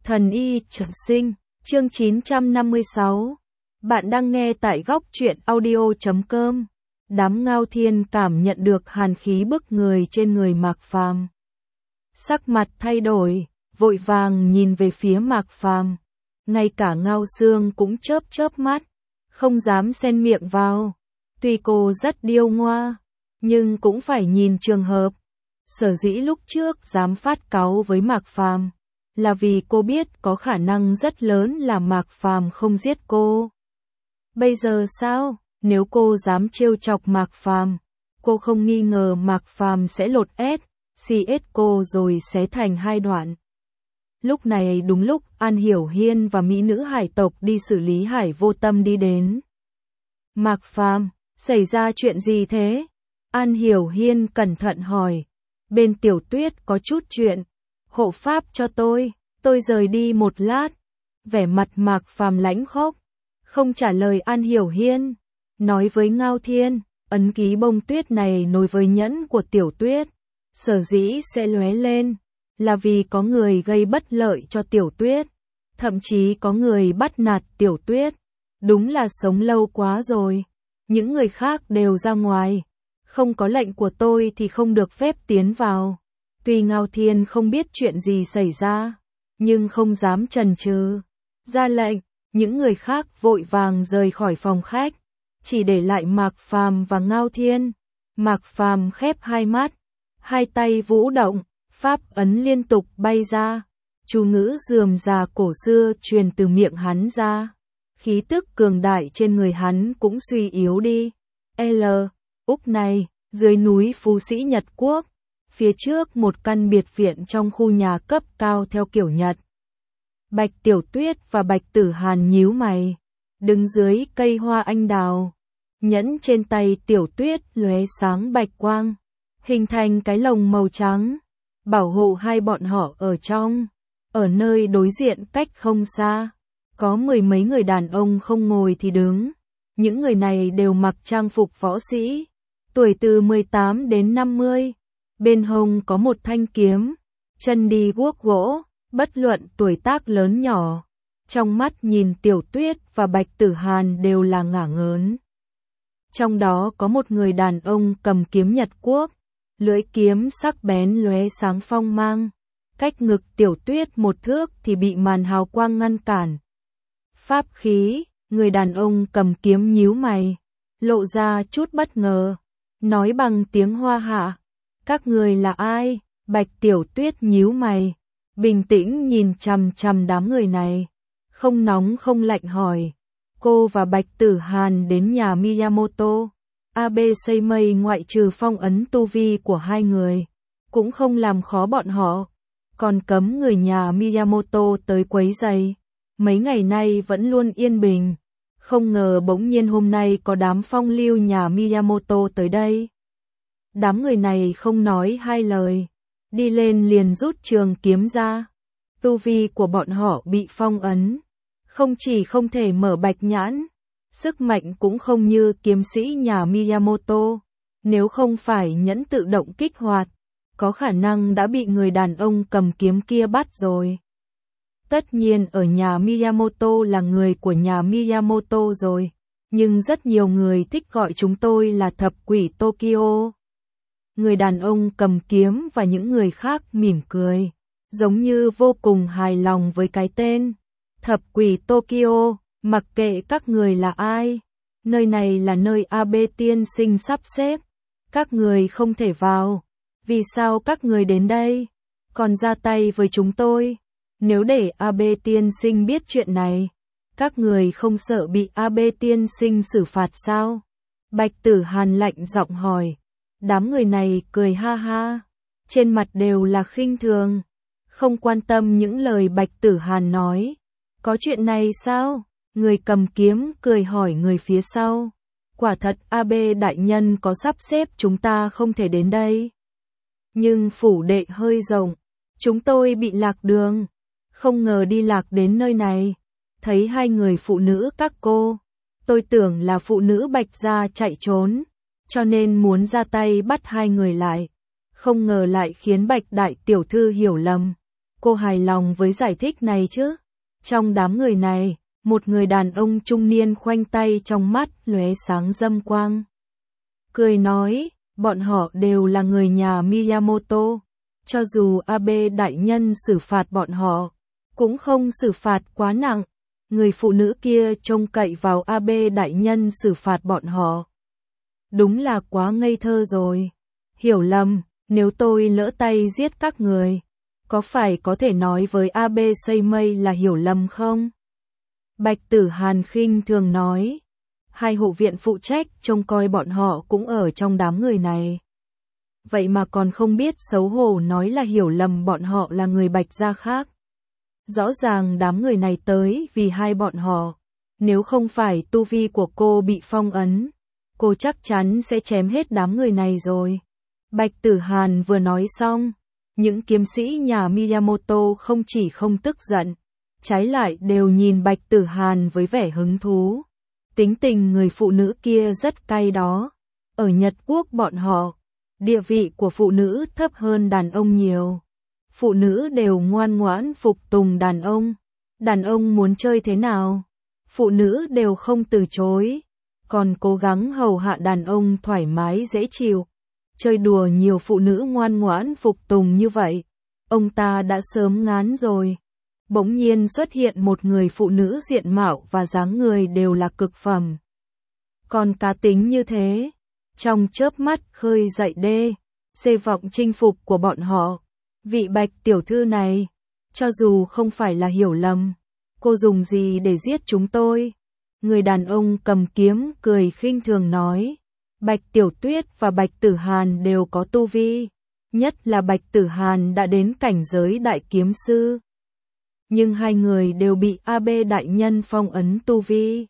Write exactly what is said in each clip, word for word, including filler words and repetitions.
Thần y trường sinh, chương chín trăm năm mươi sáu. Bạn đang nghe tại góc truyện audio chấm com. Đám Ngao Thiên cảm nhận được hàn khí bức người trên người Mạc Phàm. Sắc mặt thay đổi, vội vàng nhìn về phía Mạc Phàm. Ngay cả Ngao Sương cũng chớp chớp mắt, không dám xen miệng vào. Tuy cô rất điêu ngoa, nhưng cũng phải nhìn trường hợp. Sở dĩ lúc trước dám phát cáu với Mạc Phàm là vì cô biết có khả năng rất lớn là Mạc Phàm không giết cô. Bây giờ sao? Nếu cô dám trêu chọc Mạc Phàm, cô không nghi ngờ Mạc Phàm sẽ lột ét, xì ết cô rồi xé thành hai đoạn. Lúc này đúng lúc An Hiểu Hiên và mỹ nữ hải tộc đi xử lý Hải Vô Tâm đi đến. Mạc Phàm, xảy ra chuyện gì thế? An Hiểu Hiên cẩn thận hỏi. Bên Tiểu Tuyết có chút chuyện. Hộ pháp cho tôi, tôi rời đi một lát. Vẻ mặt Mạc Phàm lãnh khốc, không trả lời An Hiểu Hiên. Nói với Ngao Thiên, ấn ký bông tuyết này nối với nhẫn của Tiểu Tuyết. Sở dĩ sẽ lóe lên, là vì có người gây bất lợi cho Tiểu Tuyết. Thậm chí có người bắt nạt Tiểu Tuyết. Đúng là sống lâu quá rồi. Những người khác đều ra ngoài. Không có lệnh của tôi thì không được phép tiến vào. Tuy Ngao Thiên không biết chuyện gì xảy ra, nhưng không dám chần chừ. Ra lệnh, những người khác vội vàng rời khỏi phòng khách, chỉ để lại Mạc Phàm và Ngao Thiên. Mạc Phàm khép hai mắt, hai tay vũ động, pháp ấn liên tục bay ra. Chú ngữ rườm rà cổ xưa truyền từ miệng hắn ra. Khí tức cường đại trên người hắn cũng suy yếu đi. L. Úc này, dưới núi Phú Sĩ Nhật Quốc. Phía trước một căn biệt viện trong khu nhà cấp cao theo kiểu Nhật. Bạch Tiểu Tuyết và Bạch Tử Hàn nhíu mày, đứng dưới cây hoa anh đào. Nhẫn trên tay Tiểu Tuyết lóe sáng bạch quang, hình thành cái lồng màu trắng, bảo hộ hai bọn họ ở trong. Ở nơi đối diện cách không xa, có mười mấy người đàn ông không ngồi thì đứng. Những người này đều mặc trang phục võ sĩ, tuổi từ mười tám đến năm mươi. Bên hông có một thanh kiếm, chân đi guốc gỗ, bất luận tuổi tác lớn nhỏ. Trong mắt nhìn Tiểu Tuyết và Bạch Tử Hàn đều là ngả ngớn. Trong đó có một người đàn ông cầm kiếm Nhật Quốc, lưỡi kiếm sắc bén lóe sáng phong mang. Cách ngực Tiểu Tuyết một thước thì bị màn hào quang ngăn cản. Pháp khí, người đàn ông cầm kiếm nhíu mày, lộ ra chút bất ngờ, nói bằng tiếng Hoa hạ. Các người là ai? Bạch Tiểu Tuyết nhíu mày, bình tĩnh nhìn chằm chằm đám người này, không nóng không lạnh hỏi. Cô và Bạch Tử Hàn đến nhà Miyamoto. Abe Seimei ngoại trừ phong ấn tu vi của hai người, cũng không làm khó bọn họ, còn cấm người nhà Miyamoto tới quấy rầy. Mấy ngày nay vẫn luôn yên bình, không ngờ bỗng nhiên hôm nay có đám phong lưu nhà Miyamoto tới đây. Đám người này không nói hai lời, đi lên liền rút trường kiếm ra. Tu vi của bọn họ bị phong ấn, không chỉ không thể mở bạch nhãn, sức mạnh cũng không như kiếm sĩ nhà Miyamoto. Nếu không phải nhẫn tự động kích hoạt, có khả năng đã bị người đàn ông cầm kiếm kia bắt rồi. Tất nhiên ở nhà Miyamoto là người của nhà Miyamoto rồi, nhưng rất nhiều người thích gọi chúng tôi là thập quỷ Tokyo. Người đàn ông cầm kiếm và những người khác mỉm cười, giống như vô cùng hài lòng với cái tên thập quỷ Tokyo. Mặc kệ các người là ai, nơi này là nơi Abe tiên sinh sắp xếp, các người không thể vào. Vì sao các người đến đây, còn ra tay với chúng tôi? Nếu để Abe tiên sinh biết chuyện này, các người không sợ bị Abe tiên sinh xử phạt sao? Bạch Tử Hàn lạnh giọng hỏi. Đám người này cười ha ha, trên mặt đều là khinh thường, không quan tâm những lời Bạch Tử Hàn nói. Có chuyện này sao? Người cầm kiếm cười hỏi người phía sau. Quả thật Abe đại nhân có sắp xếp chúng ta không thể đến đây. Nhưng phủ đệ hơi rộng, chúng tôi bị lạc đường, không ngờ đi lạc đến nơi này. Thấy hai người phụ nữ các cô, tôi tưởng là phụ nữ Bạch gia chạy trốn, cho nên muốn ra tay bắt hai người lại. Không ngờ lại khiến Bạch đại tiểu thư hiểu lầm. cô hài lòng với giải thích này chứ? Trong đám người này, một người đàn ông trung niên khoanh tay trong mắt lóe sáng dâm quang. Cười nói, bọn họ đều là người nhà Miyamoto. Cho dù Abe đại nhân xử phạt bọn họ, cũng không xử phạt quá nặng. Người phụ nữ kia trông cậy vào Abe đại nhân xử phạt bọn họ. Đúng là quá ngây thơ rồi. Hiểu lầm, nếu tôi lỡ tay giết các người, có phải có thể nói với Abe Seimei là hiểu lầm không? Bạch Tử Hàn khinh thường nói. Hai hộ viện phụ trách trông coi bọn họ cũng ở trong đám người này. Vậy mà còn không biết xấu hổ nói là hiểu lầm bọn họ là người Bạch gia khác. Rõ ràng đám người này tới vì hai bọn họ. Nếu không phải tu vi của cô bị phong ấn, cô chắc chắn sẽ chém hết đám người này rồi. Bạch Tử Hàn vừa nói xong, những kiếm sĩ nhà Miyamoto không chỉ không tức giận, trái lại đều nhìn Bạch Tử Hàn với vẻ hứng thú. Tính tình người phụ nữ kia rất cay đó. Ở Nhật Quốc bọn họ, địa vị của phụ nữ thấp hơn đàn ông nhiều. Phụ nữ đều ngoan ngoãn phục tùng đàn ông. Đàn ông muốn chơi thế nào, phụ nữ đều không từ chối, còn cố gắng hầu hạ đàn ông thoải mái dễ chịu. Chơi đùa nhiều phụ nữ ngoan ngoãn phục tùng như vậy, ông ta đã sớm ngán rồi. Bỗng nhiên xuất hiện một người phụ nữ diện mạo và dáng người đều là cực phẩm. Còn cá tính như thế, trong chớp mắt khơi dậy đê, xê vọng chinh phục của bọn họ. Vị Bạch tiểu thư này, cho dù không phải là hiểu lầm, cô dùng gì để giết chúng tôi? Người đàn ông cầm kiếm cười khinh thường nói. Bạch Tiểu Tuyết và Bạch Tử Hàn đều có tu vi, nhất là Bạch Tử Hàn đã đến cảnh giới đại kiếm sư. Nhưng hai người đều bị Abe đại nhân phong ấn tu vi.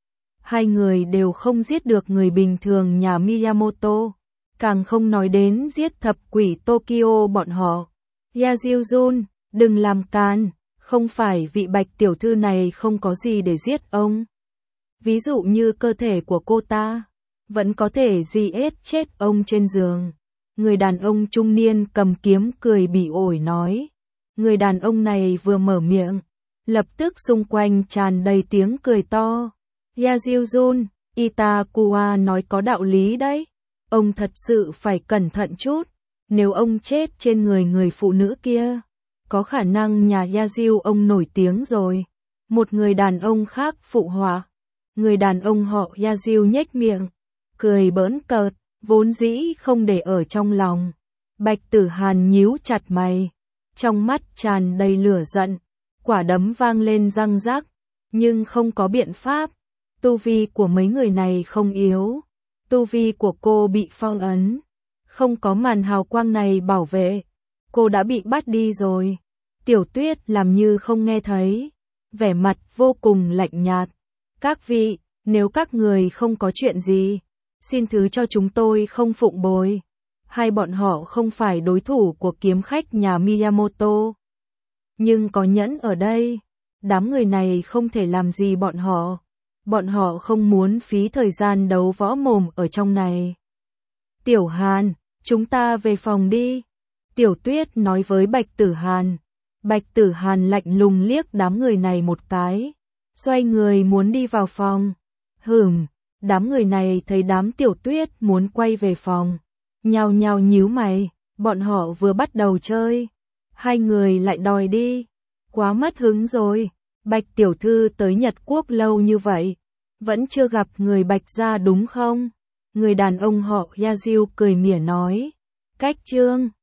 Hai người đều không giết được người bình thường nhà Miyamoto, càng không nói đến giết thập quỷ Tokyo bọn họ. Yajiuzun, đừng làm can, không phải vị Bạch tiểu thư này không có gì để giết ông. Ví dụ như cơ thể của cô ta, vẫn có thể giết chết ông trên giường. Người đàn ông trung niên cầm kiếm cười bỉ ổi nói. Người đàn ông này vừa mở miệng, lập tức xung quanh tràn đầy tiếng cười to. Yajiuzun, Itakuwa nói có đạo lý đấy. Ông thật sự phải cẩn thận chút. Nếu ông chết trên người người phụ nữ kia, có khả năng nhà Yajiu ông nổi tiếng rồi. Một người đàn ông khác phụ họa. Người đàn ông họ Yajiu nhếch miệng, cười bỡn cợt, vốn dĩ không để ở trong lòng. Bạch Tử Hàn nhíu chặt mày, trong mắt tràn đầy lửa giận, quả đấm vang lên răng rắc, nhưng không có biện pháp. Tu vi của mấy người này không yếu, tu vi của cô bị phong ấn, không có màn hào quang này bảo vệ, cô đã bị bắt đi rồi. Tiểu Tuyết làm như không nghe thấy, vẻ mặt vô cùng lạnh nhạt. Các vị, nếu các người không có chuyện gì, xin thứ cho chúng tôi không phụng bồi. Hai bọn họ không phải đối thủ của kiếm khách nhà Miyamoto. Nhưng có nhẫn ở đây, đám người này không thể làm gì bọn họ. Bọn họ không muốn phí thời gian đấu võ mồm ở trong này. Tiểu Hàn, chúng ta về phòng đi. Tiểu Tuyết nói với Bạch Tử Hàn. Bạch Tử Hàn lạnh lùng liếc đám người này một cái, xoay người muốn đi vào phòng. Hừm, đám người này thấy đám Tiểu Tuyết muốn quay về phòng, nhao nhao nhíu mày, bọn họ vừa bắt đầu chơi, hai người lại đòi đi, quá mất hứng rồi. Bạch tiểu thư tới Nhật Quốc lâu như vậy, vẫn chưa gặp người Bạch gia đúng không? Người đàn ông họ Yajiu cười mỉa nói. Cách trương,